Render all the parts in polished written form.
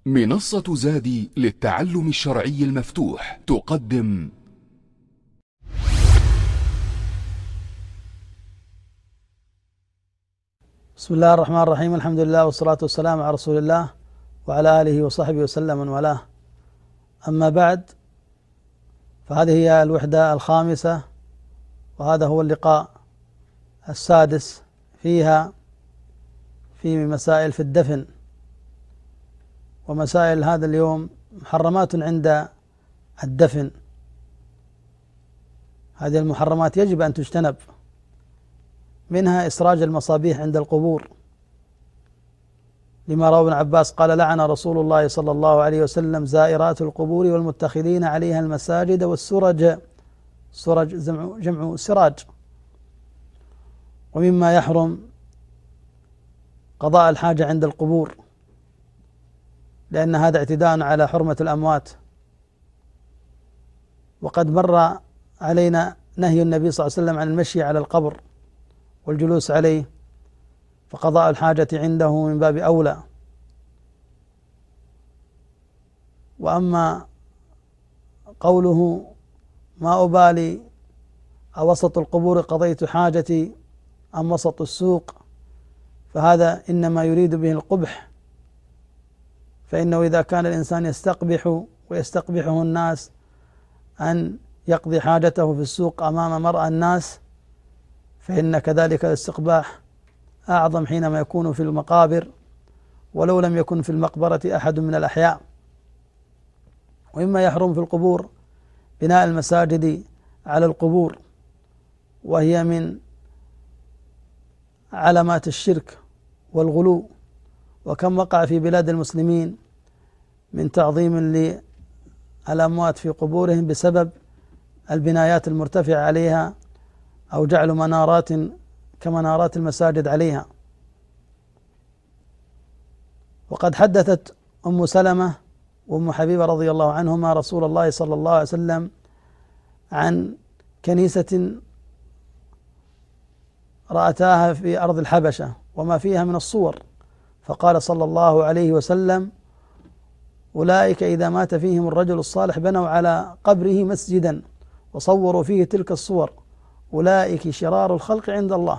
منصة زادي للتعلم الشرعي المفتوح تقدم بسم الله الرحمن الرحيم. الحمد لله والصلاة والسلام على رسول الله وعلى آله وصحبه وسلم من والاه. أما بعد، فهذه هي الوحدة الخامسة، وهذا هو اللقاء السادس فيها في مسائل في الدفن. ومسائل هذا اليوم محرمات عند الدفن. هذه المحرمات يجب أن تجتنب، منها إسراج المصابيح عند القبور، لما روى ابن عباس قال: لعن رسول الله صلى الله عليه وسلم زائرات القبور والمتخذين عليها المساجد والسرج. سرج جمع سراج. ومما يحرم قضاء الحاجة عند القبور، لأن هذا اعتداء على حرمة الأموات. وقد مر علينا نهي النبي صلى الله عليه وسلم عن المشي على القبر والجلوس عليه، فقضاء الحاجة عنده من باب أولى. وأما قوله: ما أبالي أوسط القبور قضيت حاجتي أم وسط السوق، فهذا إنما يريد به القبح، فإنه إذا كان الإنسان يستقبح ويستقبحه الناس أن يقضي حاجته في السوق أمام مرأى الناس، فإن كذلك الاستقباح أعظم حينما يكون في المقابر، ولو لم يكن في المقبرة أحد من الأحياء. ومما يحرم في القبور بناء المساجد على القبور، وهي من علامات الشرك والغلو. وكم وقع في بلاد المسلمين من تعظيم للأموات في قبورهم بسبب البنايات المرتفعة عليها، أو جعل منارات كمنارات المساجد عليها. وقد حدثت أم سلمة وأم حبيبة رضي الله عنهما رسول الله صلى الله عليه وسلم عن كنيسة رأتاها في أرض الحبشة وما فيها من الصور، فقال صلى الله عليه وسلم: أولئك إذا مات فيهم الرجل الصالح بنوا على قبره مسجدا وصوروا فيه تلك الصور، أولئك شرار الخلق عند الله.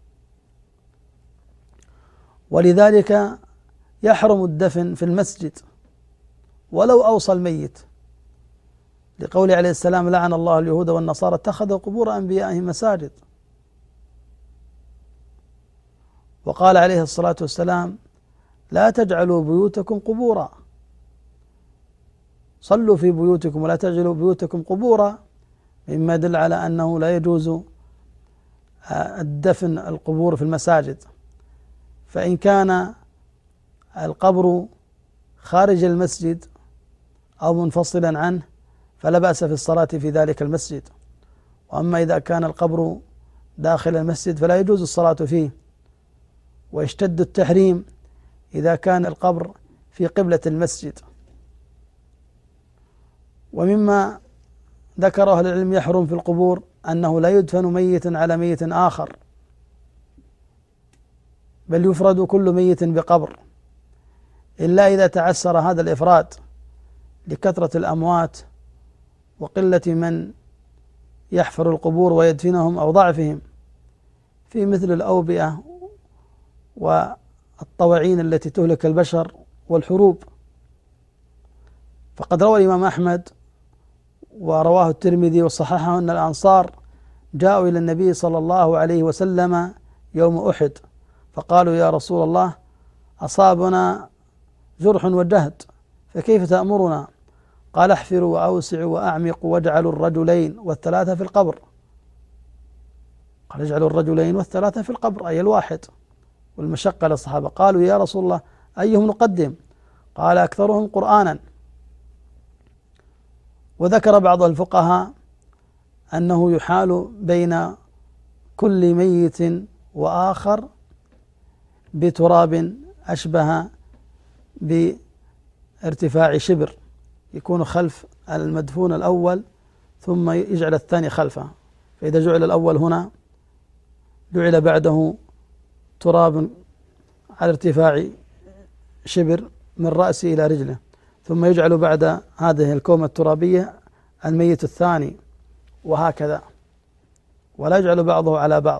ولذلك يحرم الدفن في المسجد ولو أوصى الميت، لقول عليه السلام: لعن الله اليهود والنصارى اتخذوا قبور أنبيائهم مساجد. وقال عليه الصلاة والسلام: لا تجعلوا بيوتكم قبورا، صلوا في بيوتكم ولا تجعلوا بيوتكم قبورا، مما يدل على أنه لا يجوز الدفن القبور في المساجد. فإن كان القبر خارج المسجد أو منفصلا عنه فلا بأس في الصلاة في ذلك المسجد. وأما إذا كان القبر داخل المسجد فلا يجوز الصلاة فيه. ويشتد التحريم إذا كان القبر في قبلة المسجد. ومما ذكره أهل العلم يحرم في القبور أنه لا يدفن ميت على ميت آخر، بل يفرد كل ميت بقبر، إلا إذا تعسر هذا الإفراد لكثرة الأموات وقلة من يحفر القبور ويدفنهم أو ضعفهم، في مثل الأوبئة والطواعين التي تهلك البشر والحروب. فقد روى الإمام أحمد ورواه الترمذي وصححه أن الأنصار جاءوا إلى النبي صلى الله عليه وسلم يوم أحد، فقالوا: يا رسول الله، أصابنا جرح وجهد، فكيف تأمرنا؟ قال: احفروا وأوسعوا وأعمقوا واجعلوا الرجلين والثلاثة في القبر. قال: اجعلوا الرجلين والثلاثة في القبر، أي الواحد، والمشقة للصحابة. قالوا: يا رسول الله، أيهم نقدم؟ قال: أكثرهم قرآنا. وذكر بعض الفقهاء أنه يحال بين كل ميت وآخر بتراب أشبه بارتفاع شبر، يكون خلف المدفون الأول ثم يجعل الثاني خلفه، فإذا جعل الأول هنا جعل بعده تراب على ارتفاع شبر من رأسه إلى رجله، ثم يجعل بعد هذه الكومة الترابية الميت الثاني، وهكذا، ولا يجعل بعضه على بعض.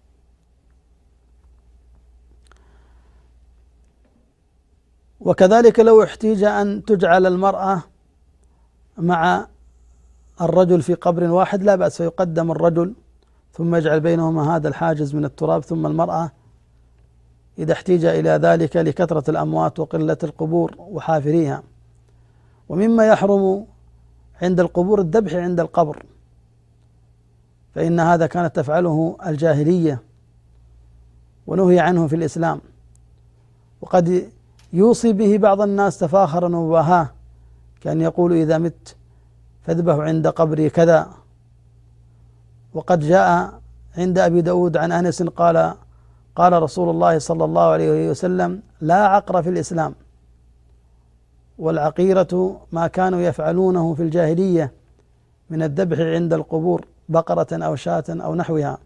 وكذلك لو احتيج أن تجعل المرأة مع الرجل في قبر واحد لا بأس، فيقدم الرجل ثم يجعل بينهما هذا الحاجز من التراب، ثم المرأة إذا احتيج إلى ذلك لكثرة الأموات وقلة القبور وحافريها. ومما يحرم عند القبور الذبح عند القبر، فإن هذا كانت تفعله الجاهلية ونهي عنه في الإسلام، وقد يوصي به بعض الناس تفاخرا ومباهاة، كان يقول إذا مت فاذبح عند قبري كذا. وقد جاء عند أبي داود عن أنس قال رسول الله صلى الله عليه وسلم: لا عقر في الإسلام، والعقيرة ما كانوا يفعلونه في الجاهلية من الذبح عند القبور، بقرة أو شاة أو نحوها.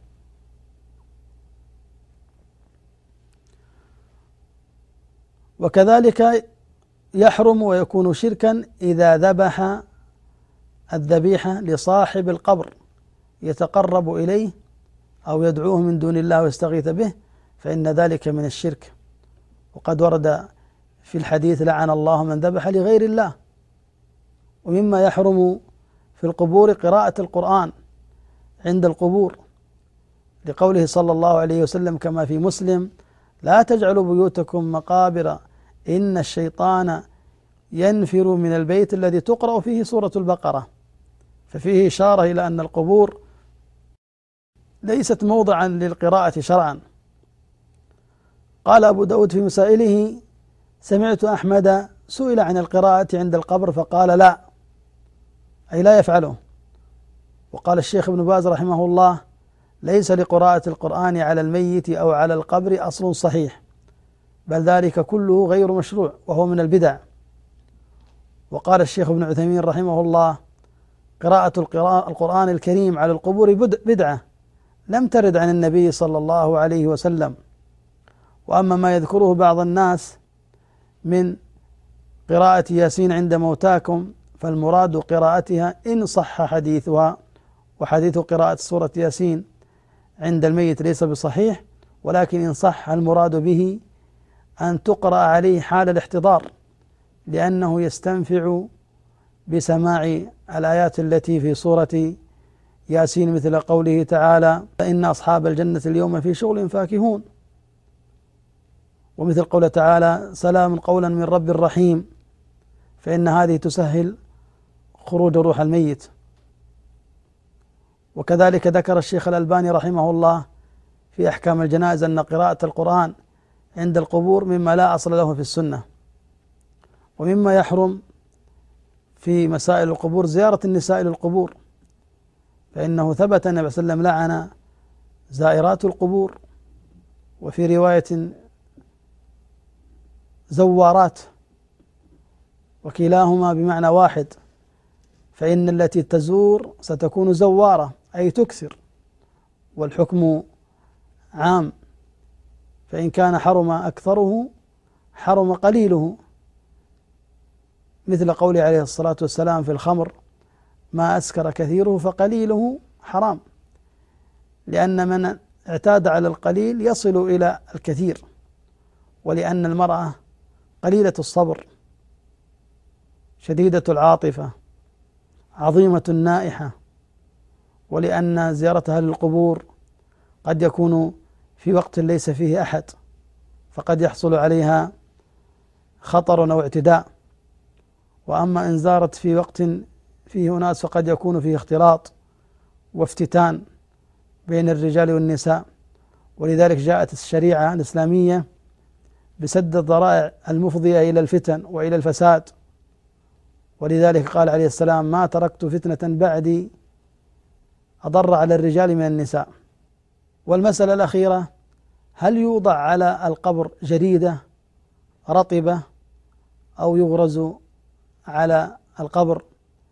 وكذلك يحرم ويكون شركا إذا ذبح الذبيحة لصاحب القبر يتقرب إليه أو يدعوه من دون الله ويستغيث به، فإن ذلك من الشرك. وقد ورد في الحديث: لعن الله من ذبح لغير الله. ومما يحرم في القبور قراءة القرآن عند القبور، لقوله صلى الله عليه وسلم كما في مسلم: لا تجعلوا بيوتكم مقابر إن الشيطان ينفر من البيت الذي تقرأ فيه سورة البقرة. ففيه إشارة إلى أن القبور ليست موضعا للقراءة شرعا. قال أبو داود في مسائله: سمعت أحمد سئل عن القراءة عند القبر فقال لا، أي لا يفعله. وقال الشيخ ابن باز رحمه الله: ليس لقراءة القرآن على الميت أو على القبر أصل صحيح، بل ذلك كله غير مشروع وهو من البدع. وقال الشيخ ابن عثيمين رحمه الله: قراءة القرآن الكريم على القبور بدعة لم ترد عن النبي صلى الله عليه وسلم. وأما ما يذكره بعض الناس من قراءة ياسين عند موتاكم فالمراد قراءتها إن صح حديثها، وحديث قراءة سورة ياسين عند الميت ليس بصحيح، ولكن إن صح المراد به أن تقرأ عليه حال الاحتضار، لأنه يستنفع بسماع الآيات التي في سورة ياسين، مثل قوله تعالى: إن أصحاب الجنة اليوم في شغل فاكهون، ومثل قوله تعالى: سلام قولا من رب رحيم، فإن هذه تسهل خروج روح الميت. وكذلك ذكر الشيخ الألباني رحمه الله في أحكام الجنائز أن قراءة القرآن عند القبور مما لا أصل له في السنة. ومما يحرم في مسائل القبور زيارة النساء للقبور، فإنه ثبت أن النبي صلى الله عليه وسلم لعن زائرات القبور، وفي رواية زوارات، وكلاهما بمعنى واحد، فإن التي تزور ستكون زوارة أي تكثر، والحكم عام، فإن كان حرم أكثره حرم قليله، مثل قوله عليه الصلاة والسلام في الخمر: ما أسكر كثيره فقليله حرام، لأن من اعتاد على القليل يصل إلى الكثير، ولأن المرأة قليلة الصبر شديدة العاطفة عظيمة النائحة، ولأن زيارتها للقبور قد يكون في وقت ليس فيه أحد، فقد يحصل عليها خطر أو اعتداء. وأما إن زارت في وقت فيه أناس فقد يكون فيه اختلاط وافتتان بين الرجال والنساء، ولذلك جاءت الشريعة الإسلامية بسد الذرائع المفضية إلى الفتن وإلى الفساد. ولذلك قال عليه السلام: ما تركت فتنة بعدي أضر على الرجال من النساء. والمسألة الأخيرة: هل يوضع على القبر جريدة رطبة أو يغرز على القبر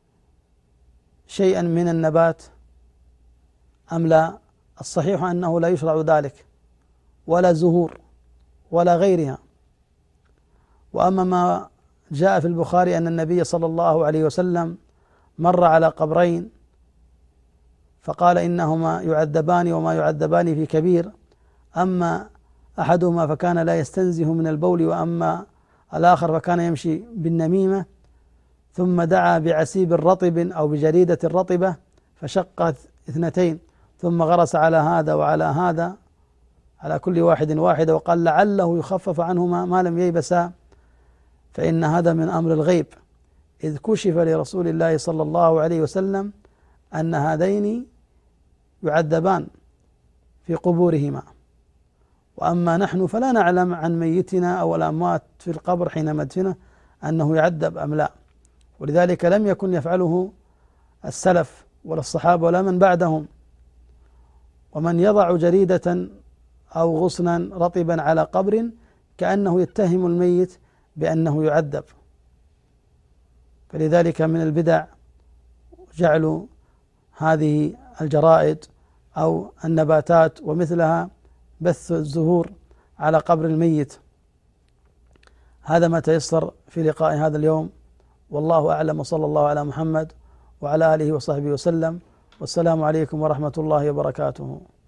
شيئا من النبات أم لا؟ الصحيح أنه لا يشرع ذلك، ولا زهور ولا غيرها. وأما ما جاء في البخاري أن النبي صلى الله عليه وسلم مر على قبرين فقال إنهما يعذبان وما يعذبان في كبير، أما أحدهما فكان لا يستنزه من البول، وأما الآخر فكان يمشي بالنميمة، ثم دعا بعسيب رطب أو بجريدة رطبة فشق اثنتين، ثم غرس على هذا وعلى هذا على كل واحد واحدة، وقال لعله يخفف عنهما ما لم ييبسا، فإن هذا من أمر الغيب، إذ كشف لرسول الله صلى الله عليه وسلم أن هذين يعذبان في قبورهما، وأما نحن فلا نعلم عن ميتنا أو الأموات في القبر حين مدفنه أنه يعذب أم لا، ولذلك لم يكن يفعله السلف ولا الصحابة ولا من بعدهم. ومن يضع جريدة أو غصنا رطبا على قبر كأنه يتهم الميت بأنه يعذب، فلذلك من البدع جعل هذه الجرائد أو النباتات ومثلها بث الزهور على قبر الميت. هذا ما تيسر في لقاء هذا اليوم، والله أعلم، وصلى الله على محمد وعلى آله وصحبه وسلم، والسلام عليكم ورحمة الله وبركاته.